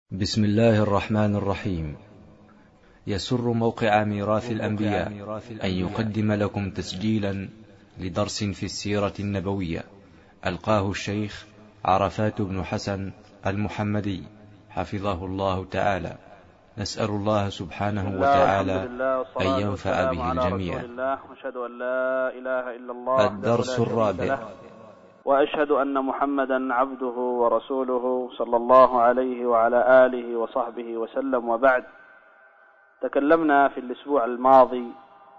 بسم الله الرحمن الرحيم. يسر موقع ميراث الأنبياء أن يقدم لكم تسجيلا لدرس في السيرة النبوية ألقاه الشيخ عرفات بن حسن المحمدي حفظه الله تعالى. نسأل الله سبحانه وتعالى أن ينفع به الجميع. الدرس الرابع. وأشهد أن محمدا عبده ورسوله صلى الله عليه وعلى آله وصحبه وسلم، وبعد. تكلمنا في الأسبوع الماضي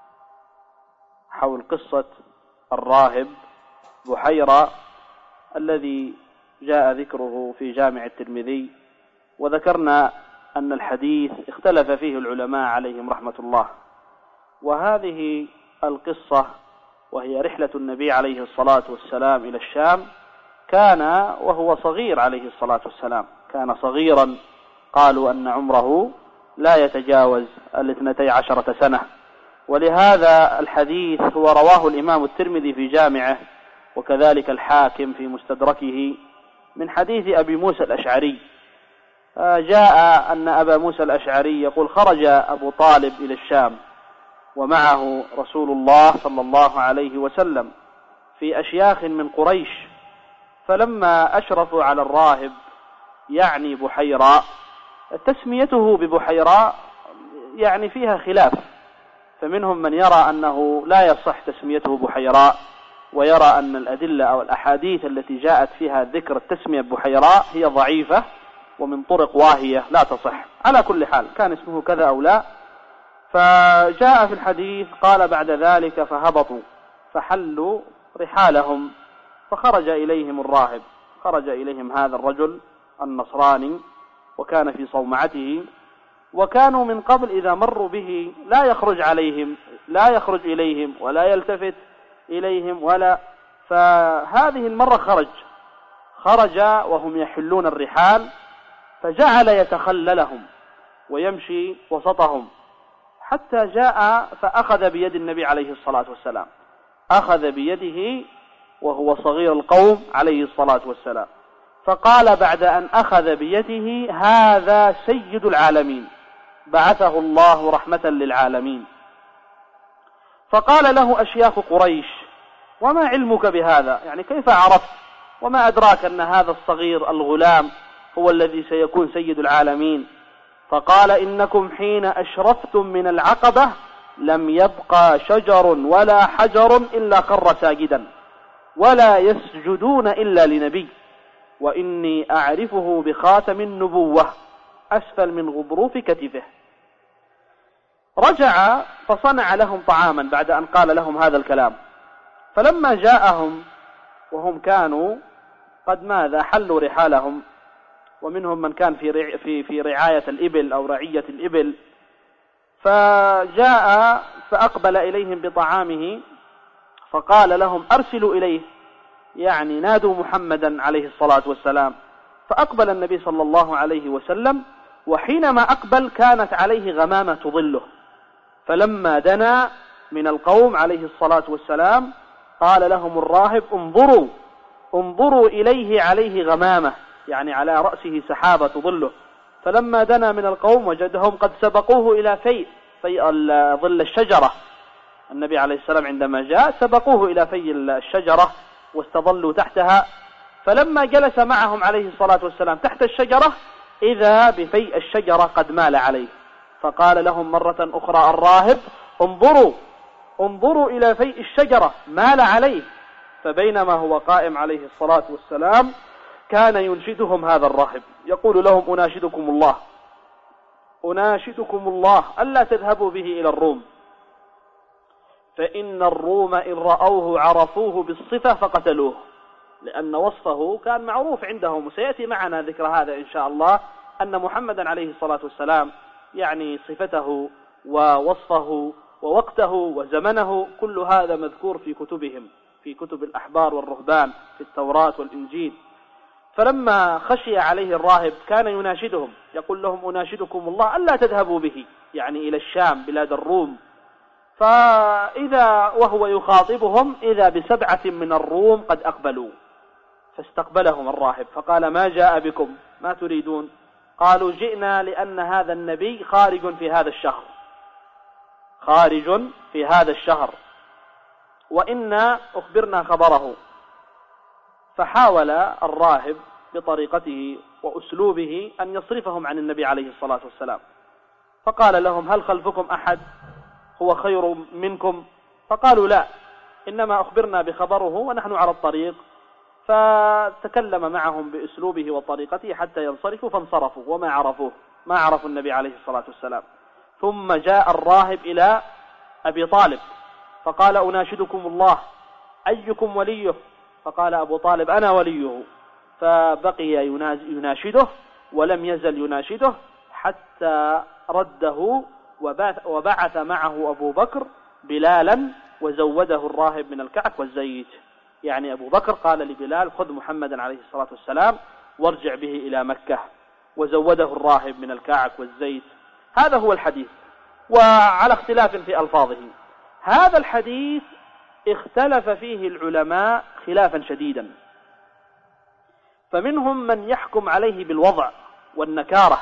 حول قصة الراهب بحيرة الذي جاء ذكره في جامع الترمذي، وذكرنا أن الحديث اختلف فيه العلماء عليهم رحمة الله. وهذه القصة وهي رحلة النبي عليه الصلاة والسلام إلى الشام، كان وهو صغير عليه الصلاة والسلام، كان صغيرا، قالوا أن عمره لا يتجاوز 12 سنة. ولهذا الحديث هو رواه الإمام الترمذي في جامعه، وكذلك الحاكم في مستدركه، من حديث أبي موسى الأشعري. جاء أن أبا موسى الأشعري يقول: خرج أبو طالب إلى الشام ومعه رسول الله صلى الله عليه وسلم في أشياخ من قريش، فلما أشرفوا على الراهب يعني بحيراء، تسميته ببحيراء يعني فيها خلاف، فمنهم من يرى أنه لا يصح تسميته بحيراء، ويرى أن الأدلة أو الأحاديث التي جاءت فيها ذكر التسمية بحيراء هي ضعيفة ومن طرق واهية لا تصح. على كل حال كان اسمه كذا أو لا. فجاء في الحديث قال: بعد ذلك فهبطوا فحلوا رحالهم، فخرج إليهم الراهب، خرج إليهم هذا الرجل النصراني، وكان في صومعته، وكانوا من قبل إذا مروا به لا يخرج إليهم ولا يلتفت إليهم ولا. فهذه المرة خرج وهم يحلون الرحال، فجعل يتخللهم ويمشي وسطهم، حتى جاء فأخذ بيد النبي عليه الصلاة والسلام، أخذ بيده وهو صغير القوم عليه الصلاة والسلام، فقال بعد أن أخذ بيده: هذا سيد العالمين، بعثه الله رحمة للعالمين. فقال له أشياخ قريش: وما علمك بهذا؟ يعني كيف عرفت؟ وما أدراك أن هذا الصغير الغلام هو الذي سيكون سيد العالمين؟ فقال: إنكم حين أشرفتم من العقبة لم يبقى شجر ولا حجر إلا خر ساجدا، ولا يسجدون إلا لنبي، وإني أعرفه بخاتم النبوة أسفل من غضروف كتفه. رجع فصنع لهم طعاما بعد أن قال لهم هذا الكلام، فلما جاءهم وهم كانوا قد حلوا رحالهم، ومنهم من كان في رعاية الإبل أو رعية الإبل، فجاء فأقبل إليهم بطعامه، فقال لهم: أرسلوا إليه، يعني نادوا محمدا عليه الصلاة والسلام. فأقبل النبي صلى الله عليه وسلم، وحينما أقبل كانت عليه غمامة تظله، فلما دنا من القوم عليه الصلاة والسلام قال لهم الراهب: انظروا إليه، عليه غمامة، يعني على رأسه سحابة تظله. فلما دنا من القوم وجدهم قد سبقوه إلى في ظل الشجرة. النبي عليه السلام عندما جاء سبقوه إلى في الشجرة واستظلوا تحتها، فلما جلس معهم عليه الصلاة والسلام تحت الشجرة إذا بفيء الشجرة قد مال عليه، فقال لهم مرة أخرى الراهب: انظروا إلى فيء الشجرة، مال عليه. فبينما هو قائم عليه الصلاة والسلام كان ينشدهم هذا الراهب، يقول لهم: أناشدكم الله ألا تذهبوا به إلى الروم، فإن الروم إن رأوه عرفوه بالصفة فقتلوه، لأن وصفه كان معروف عندهم، وسيأتي معنا ذكر هذا إن شاء الله، أن محمدا عليه الصلاة والسلام يعني صفته ووصفه ووقته وزمنه كل هذا مذكور في كتبهم، في كتب الأحبار والرهبان في التوراة والإنجيل. فلما خشي عليه الراهب كان يناشدهم، يقول لهم: أناشدكم الله ألا تذهبوا به، يعني إلى الشام بلاد الروم. فإذا وهو يخاطبهم إذا ب7 من الروم قد أقبلوا، فاستقبلهم الراهب فقال: ما جاء بكم؟ ما تريدون؟ قالوا جئنا لأن هذا النبي خارج في هذا الشهر، خارج في هذا الشهر، وإنا أخبرنا خبره. فحاول الراهب بطريقته وأسلوبه أن يصرفهم عن النبي عليه الصلاة والسلام، فقال لهم: هل خلفكم أحد هو خير منكم؟ فقالوا: لا، إنما أخبرنا بخبره ونحن على الطريق. فتكلم معهم بأسلوبه وطريقته حتى ينصرفوا، فانصرفوا وما عرفوه، ما عرفوا النبي عليه الصلاة والسلام. ثم جاء الراهب إلى أبي طالب فقال: أناشدكم الله، أيكم وليه؟ فقال أبو طالب: أنا وليه. فبقي يناشده ولم يزل يناشده حتى رده، وبعث معه أبو بكر بلالا وزوده الراهب من الكعك والزيت. يعني أبو بكر قال لبلال: خذ محمدا عليه الصلاة والسلام وارجع به إلى مكة، وزوده الراهب من الكعك والزيت. هذا هو الحديث، وعلى اختلاف في ألفاظه. هذا الحديث اختلف فيه العلماء خلافا شديدا، فمنهم من يحكم عليه بالوضع والنكارة،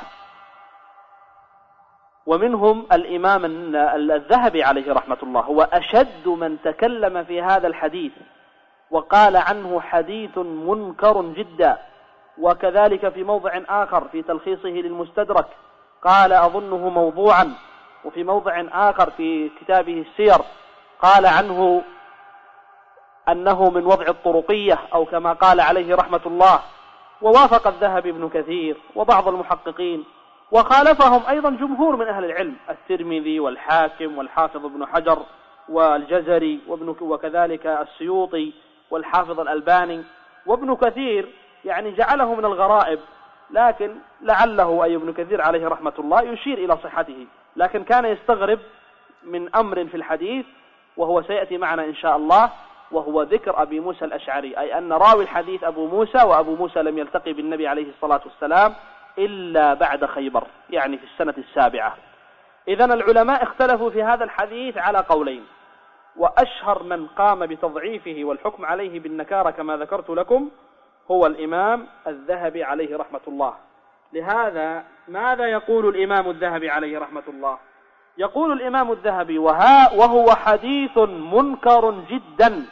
ومنهم الإمام الذهبي عليه رحمة الله، هو أشد من تكلم في هذا الحديث وقال عنه حديث منكر جدا. وكذلك في موضع آخر في تلخيصه للمستدرك قال: أظنه موضوعا. وفي موضع آخر في كتابه السير قال عنه أنه من وضع الطرقية، أو كما قال عليه رحمة الله. ووافق الذهبي ابن كثير وبعض المحققين، وخالفهم أيضا جمهور من أهل العلم، الترمذي والحاكم والحافظ ابن حجر والجزري وكذلك السيوطي والحافظ الألباني. وابن كثير يعني جعله من الغرائب، لكن لعله أي ابن كثير عليه رحمة الله يشير إلى صحته، لكن كان يستغرب من أمر في الحديث وهو سيأتي معنا إن شاء الله، وهو ذكر أبي موسى الأشعري، أي أن راوي الحديث أبو موسى، وأبو موسى لم يلتقي بالنبي عليه الصلاة والسلام إلا بعد خيبر، يعني في السنة 7. إذن العلماء اختلفوا في هذا الحديث على قولين، وأشهر من قام بتضعيفه والحكم عليه بالنكارة كما ذكرت لكم هو الإمام الذهبي عليه رحمة الله. لهذا ماذا يقول الإمام الذهبي عليه رحمة الله؟ يقول الإمام الذهبي: وهو حديث منكر جدا.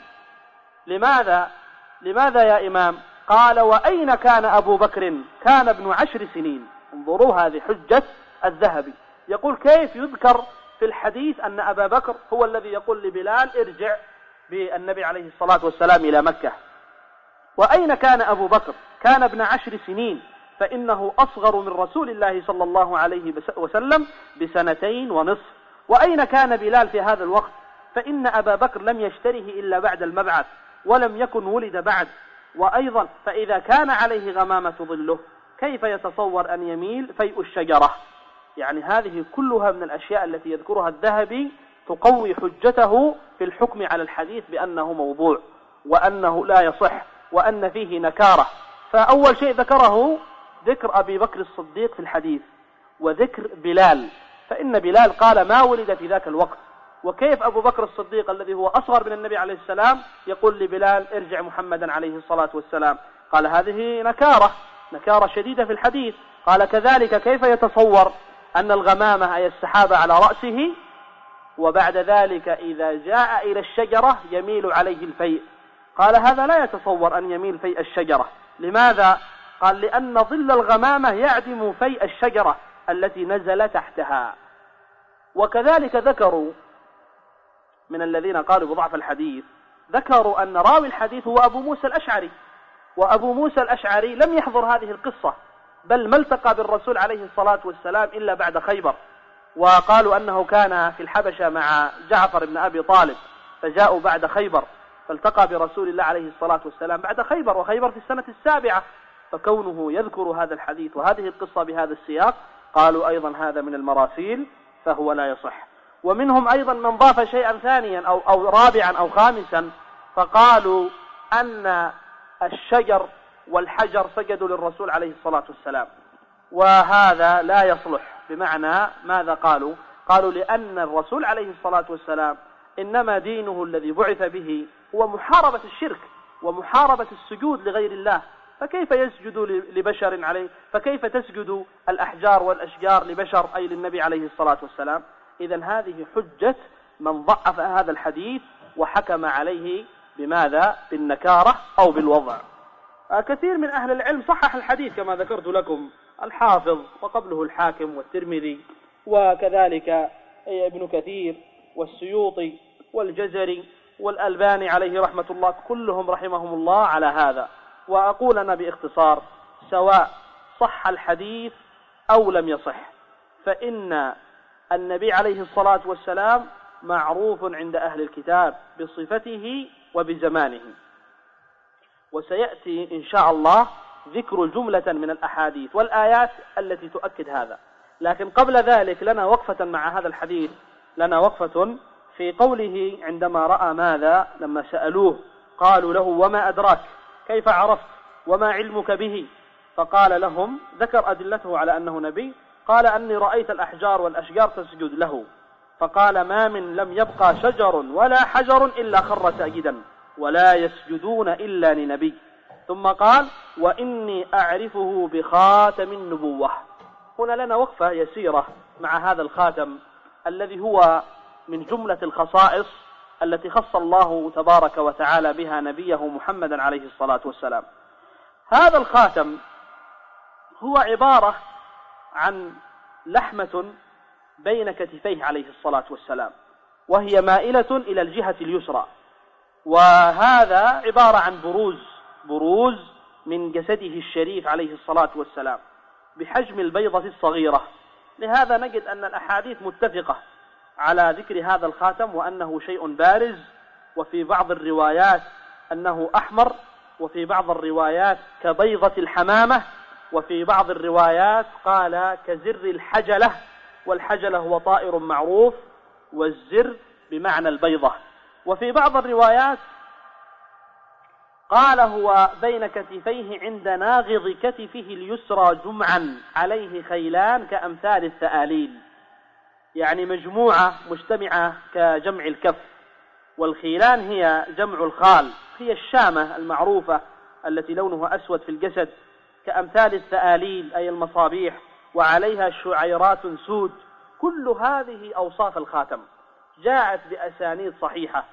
لماذا يا إمام؟ قال: وأين كان أبو بكر؟ كان ابن 10 سنين. انظروا، هذه حجة الذهبي. يقول: كيف يذكر في الحديث أن أبا بكر هو الذي يقول لبلال ارجع بالنبي عليه الصلاة والسلام إلى مكة؟ وأين كان أبو بكر؟ كان ابن 10 سنين، فإنه أصغر من رسول الله صلى الله عليه وسلم ب2.5 سنين. وأين كان بلال في هذا الوقت؟ فإن أبا بكر لم يشتره إلا بعد المبعث، ولم يكن ولد بعد. وأيضا فإذا كان عليه غمامة ظله كيف يتصور أن يميل فيء الشجرة؟ يعني هذه كلها من الأشياء التي يذكرها الذهبي تقوي حجته في الحكم على الحديث بأنه موضوع، وأنه لا يصح، وأن فيه نكارة. فأول شيء ذكره ذكر أبي بكر الصديق في الحديث، وذكر بلال، فإن بلال قال ما ولد في ذاك الوقت. وكيف أبو بكر الصديق الذي هو أصغر من النبي عليه السلام يقول لبلال ارجع محمدا عليه الصلاة والسلام؟ قال هذه نكارة شديدة في الحديث. قال كذلك كيف يتصور أن الغمامة أي السحابة على رأسه، وبعد ذلك إذا جاء إلى الشجرة يميل عليه الفيء؟ قال هذا لا يتصور أن يميل فيء الشجرة. لماذا؟ قال لأن ظل الغمامة يعدم فيء الشجرة التي نزل تحتها. وكذلك ذكروا من الذين قالوا بضعف الحديث، ذكروا أن راوي الحديث هو أبو موسى الأشعري، وأبو موسى الأشعري لم يحضر هذه القصة، بل ما التقى بالرسول عليه الصلاة والسلام إلا بعد خيبر. وقالوا أنه كان في الحبشة مع جعفر بن أبي طالب، فجاءوا بعد خيبر، فالتقى برسول الله عليه الصلاة والسلام بعد خيبر، وخيبر في السنة 7. فكونه يذكر هذا الحديث وهذه القصة بهذا السياق قالوا أيضا هذا من المراسيل، فهو لا يصح. ومنهم أيضا من ضاف شيئا ثانيا أو رابعا أو خامسا، فقالوا أن الشجر والحجر سجدوا للرسول عليه الصلاة والسلام، وهذا لا يصلح. بمعنى ماذا قالوا؟ قالوا لأن الرسول عليه الصلاة والسلام إنما دينه الذي بعث به هو محاربة الشرك ومحاربة السجود لغير الله، فكيف يسجد لبشر عليه؟ فكيف تسجد الأحجار والأشجار لبشر أي للنبي عليه الصلاة والسلام؟ إذن هذه حجة من ضعف هذا الحديث وحكم عليه بماذا؟ بالنكارة أو بالوضع. كثير من أهل العلم صحح الحديث كما ذكرت لكم، الحافظ وقبله الحاكم والترمذي وكذلك ابن كثير والسيوطي والجزري والألباني عليه رحمة الله، كلهم رحمهم الله على هذا. وأقول أنا باختصار، سواء صح الحديث أو لم يصح، فإن النبي عليه الصلاة والسلام معروف عند أهل الكتاب بصفته وبزمانه، وسيأتي إن شاء الله ذكر جملة من الأحاديث والآيات التي تؤكد هذا. لكن قبل ذلك لنا وقفة مع هذا الحديث، لنا وقفة في قوله عندما رأى ماذا؟ لما سألوه قالوا له وما أدراك، كيف عرفت، وما علمك به؟ فقال لهم، ذكر أدلته على أنه نبي، قال أني رأيت الأحجار والأشجار تسجد له، فقال ما من لم يبقى شجر ولا حجر إلا خر ساجدا ولا يسجدون إلا لنبي. ثم قال وإني أعرفه بخاتم النبوة. هنا لنا وقفة يسيرة مع هذا الخاتم الذي هو من جملة الخصائص التي خص الله تبارك وتعالى بها نبيه محمدا عليه الصلاة والسلام. هذا الخاتم هو عبارة عن لحمة بين كتفيه عليه الصلاة والسلام، وهي مائلة إلى الجهة اليسرى، وهذا عبارة عن بروز من جسده الشريف عليه الصلاة والسلام بحجم البيضة الصغيرة. لهذا نجد أن الأحاديث متفقة على ذكر هذا الخاتم وأنه شيء بارز، وفي بعض الروايات أنه أحمر، وفي بعض الروايات كبيضة الحمامة، وفي بعض الروايات قال كزر الحجلة، والحجلة هو طائر معروف، والزر بمعنى البيضة. وفي بعض الروايات قال هو بين كتفيه عند ناغض كتفه اليسرى جمعا عليه خيلان كأمثال الثآليل، يعني مجموعة مجتمعة كجمع الكف، والخيلان هي جمع الخال، هي الشامة المعروفة التي لونها أسود في الجسد، كأمثال الثآليل أي المصابيح، وعليها شعيرات سود. كل هذه أوصاف الخاتم جاءت بأسانيد صحيحة،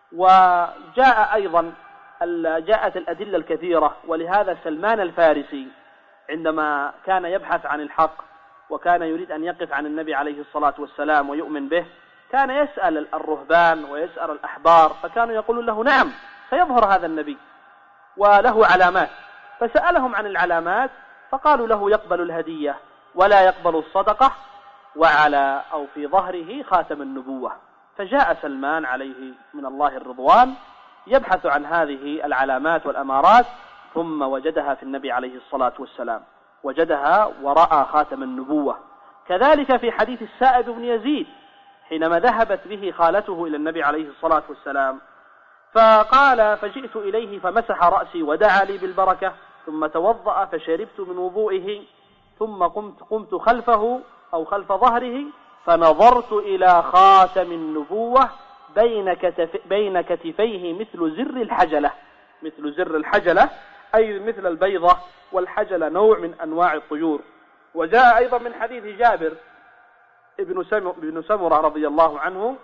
وجاء أيضا جاءت الأدلة الكثيرة. ولهذا سلمان الفارسي عندما كان يبحث عن الحق وكان يريد أن يقف عن النبي عليه الصلاة والسلام ويؤمن به، كان يسأل الرهبان ويسأل الأحبار، فكانوا يقولون له نعم سيظهر هذا النبي وله علامات، فسألهم عن العلامات فقالوا له يقبل الهدية ولا يقبل الصدقة، وعلى أو في ظهره خاتم النبوة. فجاء سلمان عليه من الله الرضوان يبحث عن هذه العلامات والأمارات، ثم وجدها في النبي عليه الصلاة والسلام، وجدها ورأى خاتم النبوة. كذلك في حديث السائب بن يزيد حينما ذهبت به خالته إلى النبي عليه الصلاة والسلام، فقال فجئت إليه فمسح رأسي ودعا لي بالبركة، ثم توضأ فشربت من وضوئه، ثم قمت خلفه أو خلف ظهره فنظرت إلى خاتم النبوة بين كتفيه مثل زر الحجلة أي مثل البيضة، والحجلة نوع من أنواع الطيور. وجاء أيضا من حديث جابر ابن سمرة رضي الله عنه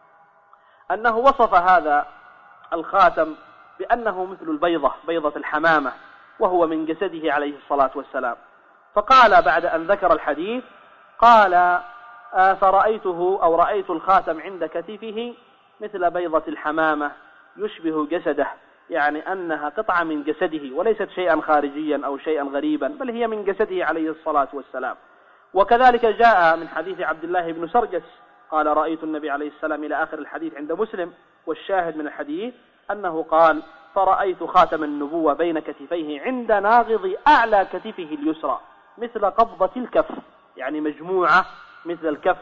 أنه وصف هذا الخاتم بأنه مثل البيضة، بيضة الحمامة، وهو من جسده عليه الصلاة والسلام. فقال بعد أن ذكر الحديث قال فرأيته أو رأيت الخاتم عند كتفه مثل بيضة الحمامة يشبه جسده، يعني أنها قطعة من جسده وليست شيئا خارجيا أو شيئا غريبا، بل هي من جسده عليه الصلاة والسلام. وكذلك جاء من حديث عبد الله بن سرجس قال رأيت النبي عليه السلام إلى آخر الحديث عند مسلم. والشاهد من الحديث أنه قال فرأيت خاتم النبوة بين كتفيه عند ناغض أعلى كتفه اليسرى مثل قبضة الكف، يعني مجموعة مثل الكف،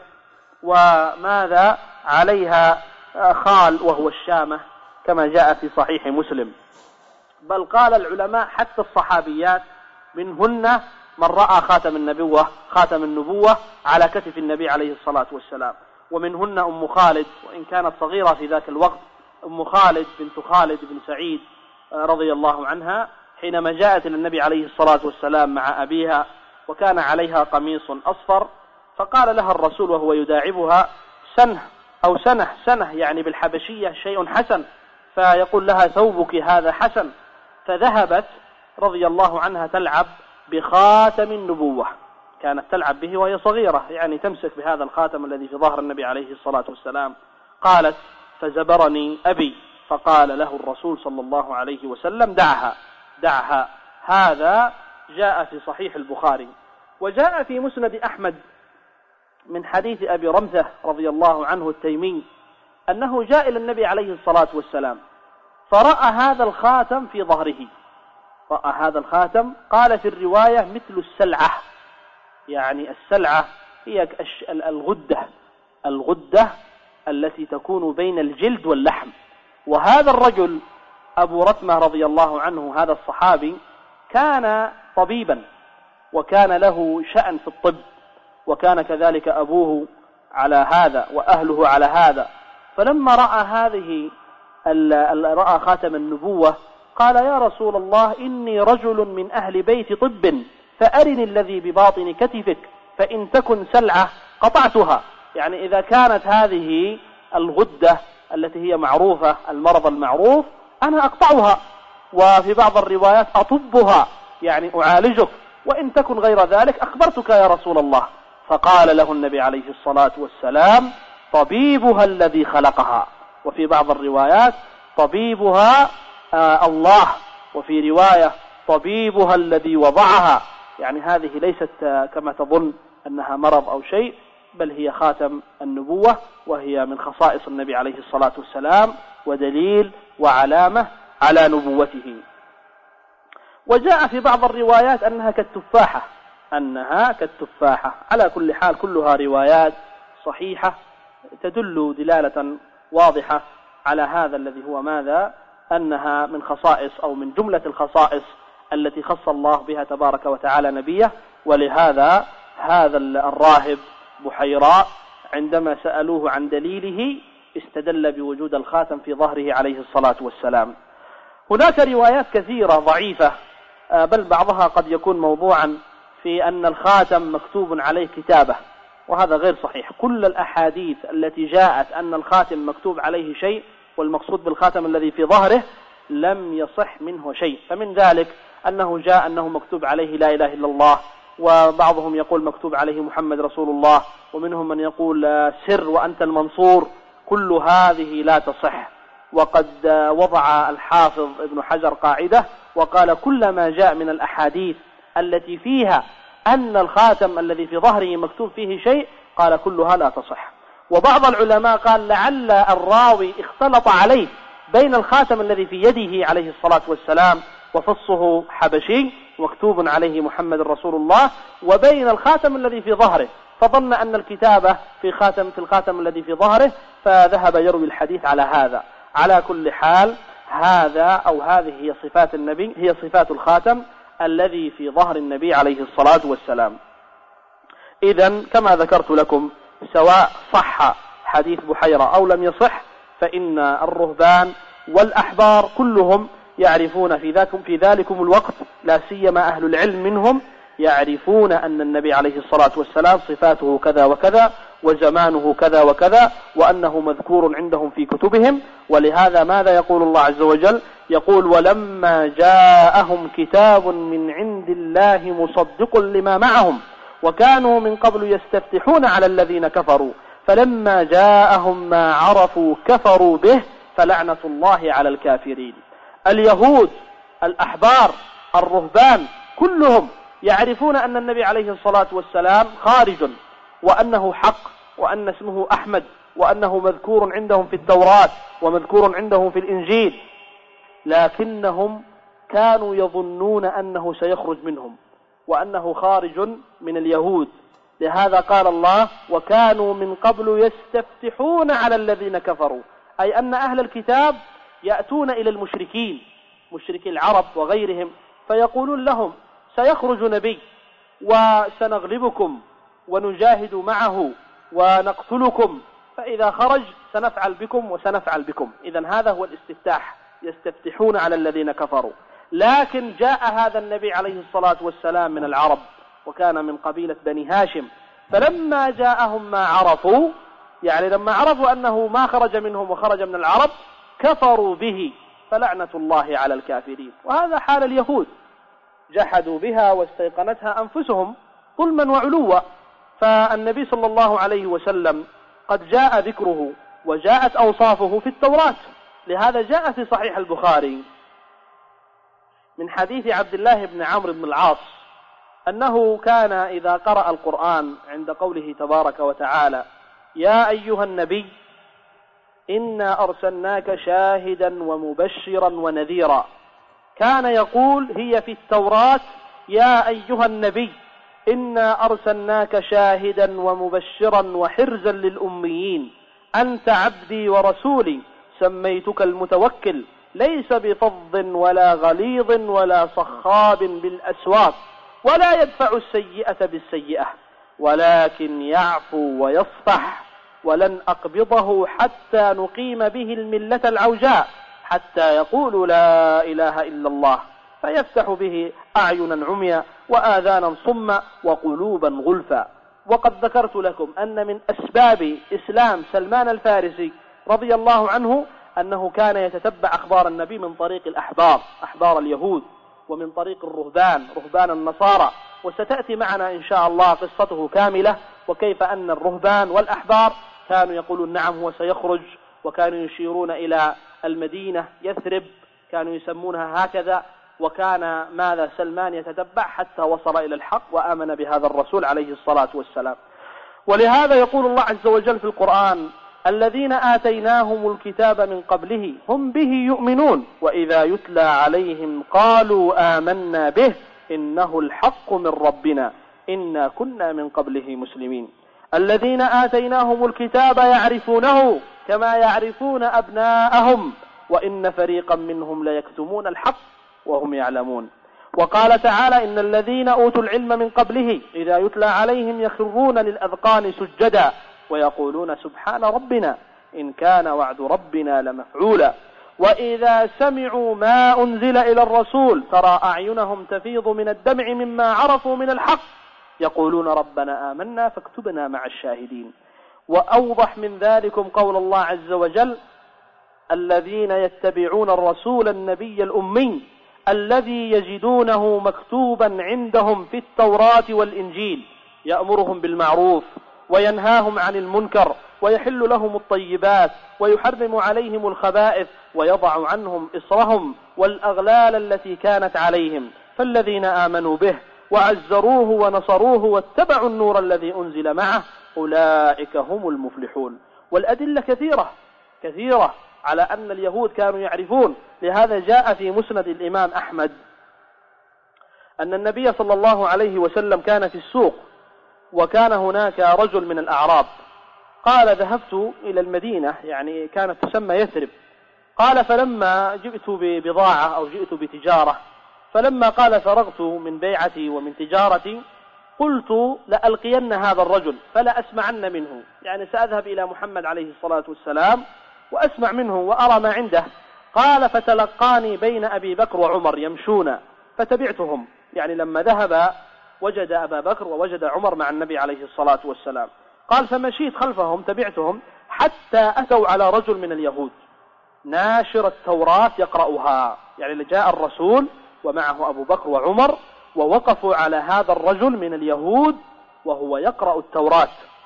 وماذا عليها خال وهو الشامة كما جاء في صحيح مسلم. بل قال العلماء حتى الصحابيات منهن من رأى خاتم النبوة على كتف النبي عليه الصلاة والسلام، ومنهن أم خالد وإن كانت صغيرة في ذاك الوقت، أم خالد بنت خالد بن سعيد رضي الله عنها، حينما جاءت إلى النبي عليه الصلاة والسلام مع أبيها وكان عليها قميص أصفر، فقال لها الرسول وهو يداعبها: سنه أو سنه يعني بالحبشية شيء حسن، فيقول لها: ثوبك هذا حسن. فذهبت رضي الله عنها تلعب بخاتم النبوة، كانت تلعب به وهي صغيرة، يعني تمسك بهذا الخاتم الذي في ظهر النبي عليه الصلاة والسلام. قالت: فزبرني أبي، فقال له الرسول صلى الله عليه وسلم: دعها. هذا جاء في صحيح البخاري. وجاء في مسند أحمد من حديث أبي رمثة رضي الله عنه التيمي أنه جاء إلى النبي عليه الصلاة والسلام فرأى هذا الخاتم في ظهره، رأى هذا الخاتم، قال في الرواية: مثل السلعة، يعني السلعة هي الغدة التي تكون بين الجلد واللحم. وهذا الرجل أبو رتمة رضي الله عنه، هذا الصحابي، كان طبيبا وكان له شأن في الطب، وكان كذلك أبوه على هذا وأهله على هذا. فلما رأى خاتم النبوة قال: يا رسول الله، إني رجل من أهل بيت طب، فأرني الذي بباطن كتفك، فإن تكن سلعة قطعتها. يعني إذا كانت هذه الغدة التي هي معروفة، المرض المعروف، أنا أقطعها، وفي بعض الروايات أطبها، يعني أعالجك، وإن تكن غير ذلك أخبرتك يا رسول الله. فقال له النبي عليه الصلاة والسلام: طبيبها الذي خلقها، وفي بعض الروايات طبيبها الله، وفي رواية طبيبها الذي وضعها. يعني هذه ليست كما تظن أنها مرض أو شيء، بل هي خاتم النبوة، وهي من خصائص النبي عليه الصلاة والسلام ودليل وعلامة على نبوته. وجاء في بعض الروايات أنها كالتفاحة. على كل حال كلها روايات صحيحة تدل دلالة واضحة على هذا الذي هو ماذا؟ أنها من خصائص أو من جملة الخصائص التي خص الله بها تبارك وتعالى نبيه. ولهذا هذا الراهب بحيراء عندما سألوه عن دليله استدل بوجود الخاتم في ظهره عليه الصلاة والسلام. هناك روايات كثيرة ضعيفة، بل بعضها قد يكون موضوعا، في أن الخاتم مكتوب عليه كتابة، وهذا غير صحيح. كل الأحاديث التي جاءت أن الخاتم مكتوب عليه شيء، والمقصود بالخاتم الذي في ظهره، لم يصح منه شيء. فمن ذلك أنه جاء أنه مكتوب عليه لا إله إلا الله، وبعضهم يقول مكتوب عليه محمد رسول الله، ومنهم من يقول سر وأنت المنصور. كل هذه لا تصح. وقد وضع الحافظ ابن حجر قاعدة وقال: كل ما جاء من الأحاديث التي فيها أن الخاتم الذي في ظهره مكتوب فيه شيء، قال كلها لا تصح. وبعض العلماء قال: لعل الراوي اختلط عليه بين الخاتم الذي في يده عليه الصلاة والسلام وفصه حبشي مكتوب عليه محمد رسول الله، وبين الخاتم الذي في ظهره، فظن أن الكتابة في الخاتم الذي في ظهره، فذهب يروي الحديث على هذا. على كل حال هذه هي صفات النبي، هي صفات الخاتم الذي في ظهر النبي عليه الصلاة والسلام. إذن كما ذكرت لكم، سواء صح حديث بحيرة أو لم يصح، فإن الرهبان والأحبار كلهم يعرفون في ذلكم الوقت، لا سيما أهل العلم منهم، يعرفون أن النبي عليه الصلاة والسلام صفاته كذا وكذا، وزمانه كذا وكذا، وأنه مذكور عندهم في كتبهم. ولهذا ماذا يقول الله عز وجل؟ يقول: ولما جاءهم كتاب من عند الله مصدق لما معهم وكانوا من قبل يستفتحون على الذين كفروا فلما جاءهم ما عرفوا كفروا به فلعنة الله على الكافرين. اليهود، الأحبار، الرهبان، كلهم يعرفون أن النبي عليه الصلاة والسلام خارج، وأنه حق، وأن اسمه أحمد، وأنه مذكور عندهم في التوراة ومذكور عندهم في الإنجيل، لكنهم كانوا يظنون أنه سيخرج منهم وأنه خارج من اليهود. لهذا قال الله: وكانوا من قبل يستفتحون على الذين كفروا، أي أن أهل الكتاب يأتون إلى المشركين، مشركي العرب وغيرهم، فيقولون لهم: سيخرج نبي وسنغلبكم ونجاهد معه ونقتلكم، فإذا خرج سنفعل بكم وسنفعل بكم. إذن هذا هو الاستفتاح، يستفتحون على الذين كفروا. لكن جاء هذا النبي عليه الصلاة والسلام من العرب، وكان من قبيلة بني هاشم، فلما جاءهم ما عرفوا، يعني لما عرفوا أنه ما خرج منهم وخرج من العرب، كفروا به، فلعنة الله على الكافرين. وهذا حال اليهود، جحدوا بها واستيقنتها أنفسهم ظلما وعلوا. فالنبي صلى الله عليه وسلم قد جاء ذكره وجاءت أوصافه في التوراة. لهذا جاء في صحيح البخاري من حديث عبد الله بن عمرو بن العاص أنه كان إذا قرأ القرآن عند قوله تبارك وتعالى: يا أيها النبي إنا أرسلناك شاهدا ومبشرا ونذيرا، كان يقول هي في التوراة: يا أيها النبي إنا أرسلناك شاهدا ومبشرا وحرزا للأميين، أنت عبدي ورسولي، سميتك المتوكل، ليس بفظ ولا غليظ ولا صخاب بالأسواق، ولا يدفع السيئة بالسيئة، ولكن يعفو ويصفح، ولن أقبضه حتى نقيم به الملة العوجاء، حتى يقول لا إله إلا الله، فيفتح به أعينا عميا وآذانا صما وقلوبا غلفا. وقد ذكرت لكم أن من أسباب إسلام سلمان الفارسي رضي الله عنه أنه كان يتتبع أخبار النبي من طريق الأحبار، أحبار اليهود، ومن طريق الرهبان، رهبان النصارى. وستأتي معنا إن شاء الله قصته كاملة، وكيف أن الرهبان والأحبار كانوا يقولون نعم هو سيخرج، وكانوا يشيرون إلى المدينة يثرب، كانوا يسمونها هكذا. وكان ماذا سلمان يتتبع حتى وصل إلى الحق وآمن بهذا الرسول عليه الصلاة والسلام. ولهذا يقول الله عز وجل في القرآن: الذين آتيناهم الكتاب من قبله هم به يؤمنون، وإذا يتلى عليهم قالوا آمنا به إنه الحق من ربنا إنا كنا من قبله مسلمين. الذين آتيناهم الكتاب يعرفونه كما يعرفون أبناءهم وإن فريقا منهم ليكتمون الحق وهم يعلمون. وقال تعالى: إن الذين أوتوا العلم من قبله إذا يتلى عليهم يخرون للأذقان سجدا ويقولون سبحان ربنا إن كان وعد ربنا لمفعولا. وإذا سمعوا ما أنزل إلى الرسول ترى أعينهم تفيض من الدمع مما عرفوا من الحق يقولون ربنا آمنا فاكتبنا مع الشاهدين. وأوضح من ذلكم قول الله عز وجل: الذين يتبعون الرسول النبي الأمي الذي يجدونه مكتوبا عندهم في التوراة والإنجيل يأمرهم بالمعروف وينهاهم عن المنكر ويحل لهم الطيبات ويحرم عليهم الخبائث ويضع عنهم إصرهم والأغلال التي كانت عليهم. فالذين آمنوا به وعزروه ونصروه واتبعوا النور الذي أنزل معه أولئك هم المفلحون. والأدلة كثيرة على أن اليهود كانوا يعرفون. لهذا جاء في مسند الإمام أحمد أن النبي صلى الله عليه وسلم كان في السوق، وكان هناك رجل من الأعراب قال: ذهبت إلى المدينة، يعني كانت تسمى يثرب. قال: فلما جئت ببضاعة أو جئت بتجارة، فلما قال فرغت من بيعتي ومن تجارتي قلت لألقين هذا الرجل فلا أسمعن منه، يعني سأذهب إلى محمد عليه الصلاة والسلام وأسمع منه وأرى ما عنده. قال: فتلقاني بين أبي بكر وعمر يمشون فتبعتهم، يعني لما ذهب وجد أبا بكر ووجد عمر مع النبي عليه الصلاة والسلام. قال: فمشيت خلفهم تبعتهم حتى أتوا على رجل من اليهود ناشر التوراة يقرأها، يعني جاء الرسول ومعه أبو بكر وعمر ووقفوا على هذا الرجل من اليهود وهو يقرأ التوراة.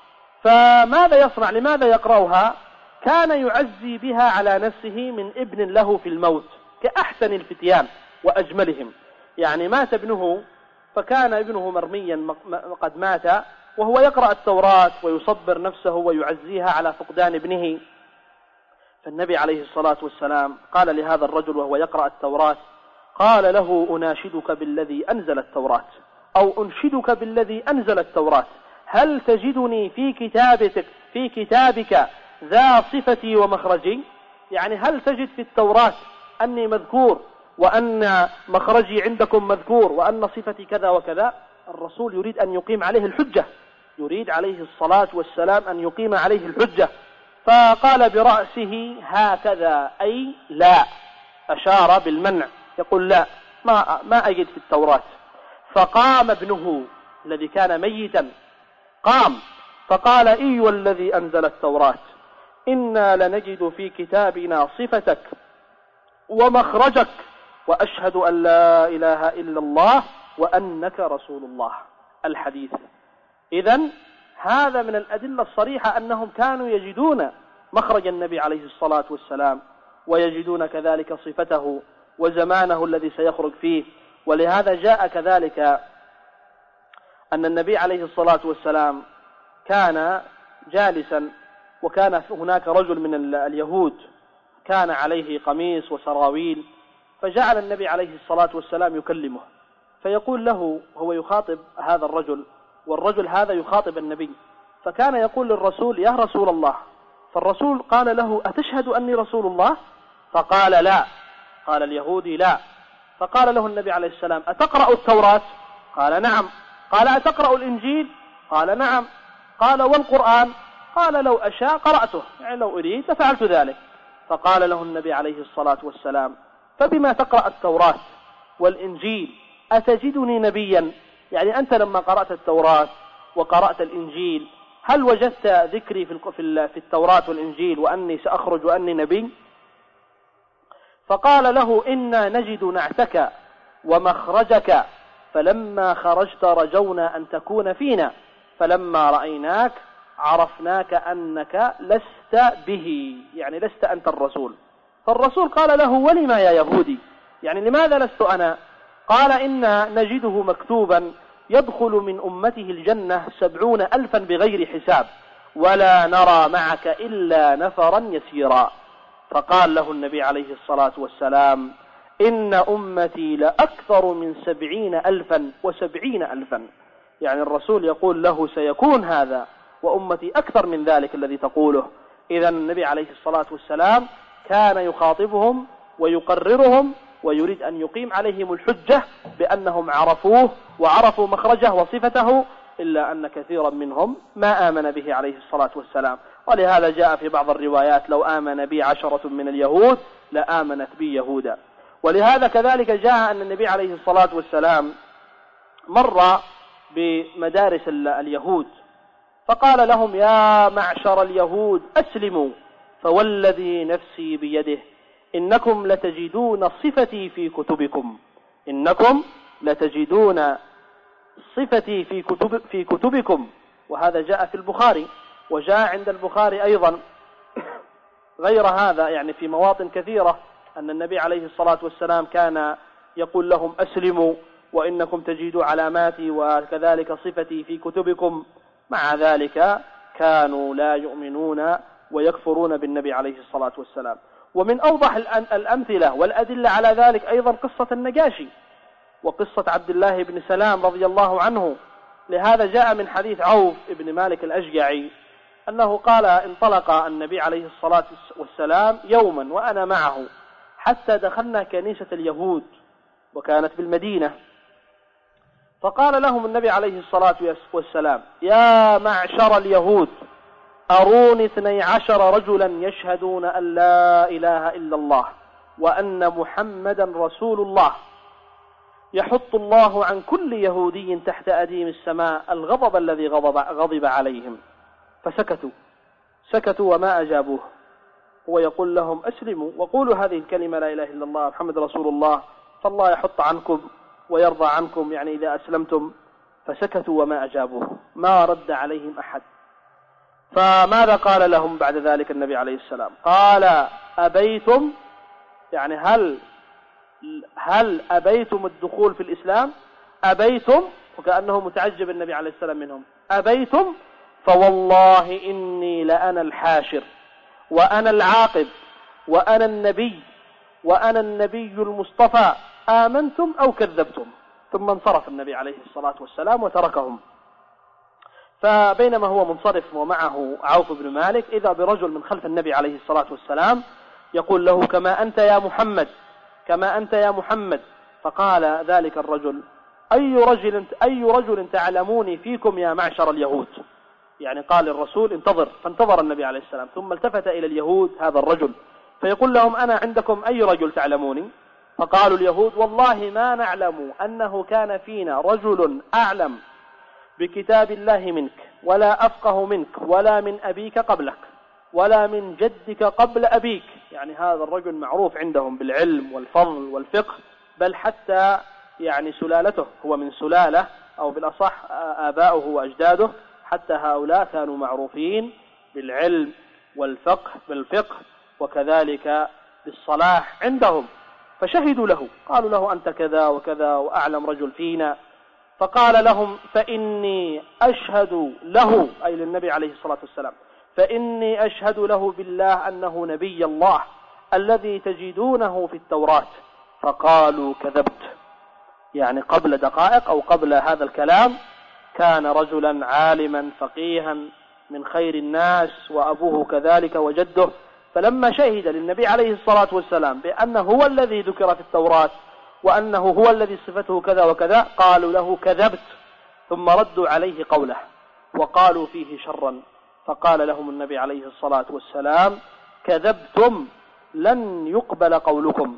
فماذا يصنع؟ لماذا يقرأها؟ كان يعزي بها على نفسه من ابن له في الموت كأحسن الفتيان وأجملهم، يعني مات ابنه فكان ابنه مرميا قد مات وهو يقرأ التوراة ويصبر نفسه ويعزيها على فقدان ابنه. فالنبي عليه الصلاة والسلام قال لهذا الرجل وهو يقرأ التوراة، قال له: أناشدك بالذي أنزل التوراة أو أنشدك بالذي أنزل التوراة، هل تجدني في كتابك ذا صفتي ومخرجي؟ يعني هل تجد في التوراة أني مذكور وأن مخرجي عندكم مذكور وأن صفتي كذا وكذا؟ الرسول يريد أن يقيم عليه الحجة، يريد عليه الصلاة والسلام أن يقيم عليه الحجة. فقال برأسه هكذا، أي لا، أشار بالمنع، يقول لا، ما أجد في التوراة. فقام ابنه الذي كان ميتا، قام فقال: أيها الذي أنزل التوراة، إنا لنجد في كتابنا صفتك ومخرجك، وأشهد أن لا إله إلا الله وأنك رسول الله. الحديث. إذن هذا من الأدلة الصريحة أنهم كانوا يجدون مخرج النبي عليه الصلاة والسلام، ويجدون كذلك صفته وزمانه الذي سيخرج فيه. ولهذا جاء كذلك أن النبي عليه الصلاة والسلام كان جالسا، وكان هناك رجل من اليهود كان عليه قميص وسراويل، فجعل النبي عليه الصلاة والسلام يكلمه، فيقول له، هو يخاطب هذا الرجل والرجل هذا يخاطب النبي، فكان يقول للرسول: يا رسول الله. فالرسول قال له: أتشهد أني رسول الله؟ فقال: لا. قال اليهودي: لا. فقال له النبي عليه السلام: أتقرأ التوراة؟ قال: نعم. قال: أتقرأ الإنجيل؟ قال: نعم. قال: والقرآن؟ قال: لو أشاء قرأته، يعني لو أريد لفعلت ذلك. فقال له النبي عليه الصلاة والسلام: فبما تقرأ التوراة والإنجيل أتجدني نبيا؟ يعني أنت لما قرأت التوراة وقرأت الإنجيل هل وجدت ذكري في التوراة والإنجيل وأني سأخرج وأني نبي؟ فقال له: إنا نجد نعتك ومخرجك، فلما خرجت رجونا أن تكون فينا، فلما رأيناك عرفناك أنك لست به، يعني لست أنت الرسول. فالرسول قال له: ولما يا يهودي؟ يعني لماذا لست أنا؟ قال: إنا نجده مكتوبا: يدخل من أمته الجنة 70,000 بغير حساب، ولا نرى معك إلا نفرا يسيرا. فقال له النبي عليه الصلاة والسلام: إن أمتي لأكثر من 70,000 يعني الرسول يقول له سيكون هذا، وأمتي أكثر من ذلك الذي تقوله. إذن النبي عليه الصلاة والسلام كان يخاطبهم ويقررهم ويريد أن يقيم عليهم الحجة بأنهم عرفوه وعرفوا مخرجه وصفته، إلا أن كثيرا منهم ما آمن به عليه الصلاة والسلام. ولهذا جاء في بعض الروايات: لو آمن بي 10 من اليهود لآمنت بي يهودا. ولهذا كذلك جاء أن النبي عليه الصلاة والسلام مر بمدارس اليهود فقال لهم: يا معشر اليهود أسلموا، فوالذي نفسي بيده إنكم لتجدون صفتي في كتبكم. وهذا جاء في البخاري، وجاء عند البخاري أيضا غير هذا، يعني في مواطن كثيرة، أن النبي عليه الصلاة والسلام كان يقول لهم: أسلموا وإنكم تجدوا علاماتي وكذلك صفتي في كتبكم. مع ذلك كانوا لا يؤمنون ويكفرون بالنبي عليه الصلاة والسلام. ومن أوضح الأمثلة والأدلة على ذلك أيضا قصة النجاشي وقصة عبد الله بن سلام رضي الله عنه. لهذا جاء من حديث عوف بن مالك الأشجعي أنه قال: انطلق النبي عليه الصلاة والسلام يوما وأنا معه حتى دخلنا كنيسة اليهود، وكانت بالمدينة. فقال لهم النبي عليه الصلاة والسلام: يا معشر اليهود، أروني 12 رجلا يشهدون أن لا إله إلا الله وأن محمدا رسول الله، يحط الله عن كل يهودي تحت أديم السماء الغضب الذي غضب عليهم. فسكتوا وما أجابوه. هو يقول لهم: أسلموا وقولوا هذه الكلمة لا إله إلا الله محمد رسول الله، فالله يحط عنكم ويرضى عنكم، يعني إذا أسلمتم. فسكتوا وما أجابوه، ما رد عليهم أحد. فماذا قال لهم بعد ذلك النبي عليه السلام؟ قال: أبيتم، يعني هل أبيتم الدخول في الإسلام؟ أبيتم، وكأنه متعجب النبي عليه السلام منهم. أبيتم فوالله إني لأنا الحاشر وأنا العاقب وأنا النبي المصطفى، آمنتم أو كذبتم. ثم انصرف النبي عليه الصلاة والسلام وتركهم. فبينما هو منصرف ومعه عوف بن مالك، إذا برجل من خلف النبي عليه الصلاة والسلام يقول له: كما أنت يا محمد. فقال ذلك الرجل: أي رجل تعلموني فيكم يا معشر اليهود؟ يعني قال الرسول: انتظر. فانتظر النبي عليه السلام، ثم التفت إلى اليهود هذا الرجل فيقول لهم: أنا عندكم أي رجل تعلموني؟ فقالوا اليهود والله ما نعلم أنه كان فينا رجل أعلم بكتاب الله منك ولا أفقه منك ولا من أبيك قبلك ولا من جدك قبل أبيك. يعني هذا الرجل معروف عندهم بالعلم والفضل والفقه، بل حتى يعني سلالته هو من سلالة، أو بالأصح آباؤه وأجداده، حتى هؤلاء كانوا معروفين بالعلم والفقه وكذلك بالصلاح عندهم. فشهدوا له، قالوا له أنت كذا وكذا وأعلم رجل فينا. فقال لهم فإني أشهد له، أي للنبي عليه الصلاة والسلام، فإني أشهد له بالله أنه نبي الله الذي تجدونه في التوراة. فقالوا كذبت. يعني قبل دقائق أو قبل هذا الكلام كان رجلا عالما فقيها من خير الناس، وأبوه كذلك وجده. فلما شهد للنبي عليه الصلاة والسلام بأنه هو الذي ذكر في التوراة وأنه هو الذي صفته كذا وكذا، قالوا له كذبت، ثم ردوا عليه قوله وقالوا فيه شرا. فقال لهم النبي عليه الصلاة والسلام كذبتم، لن يقبل قولكم،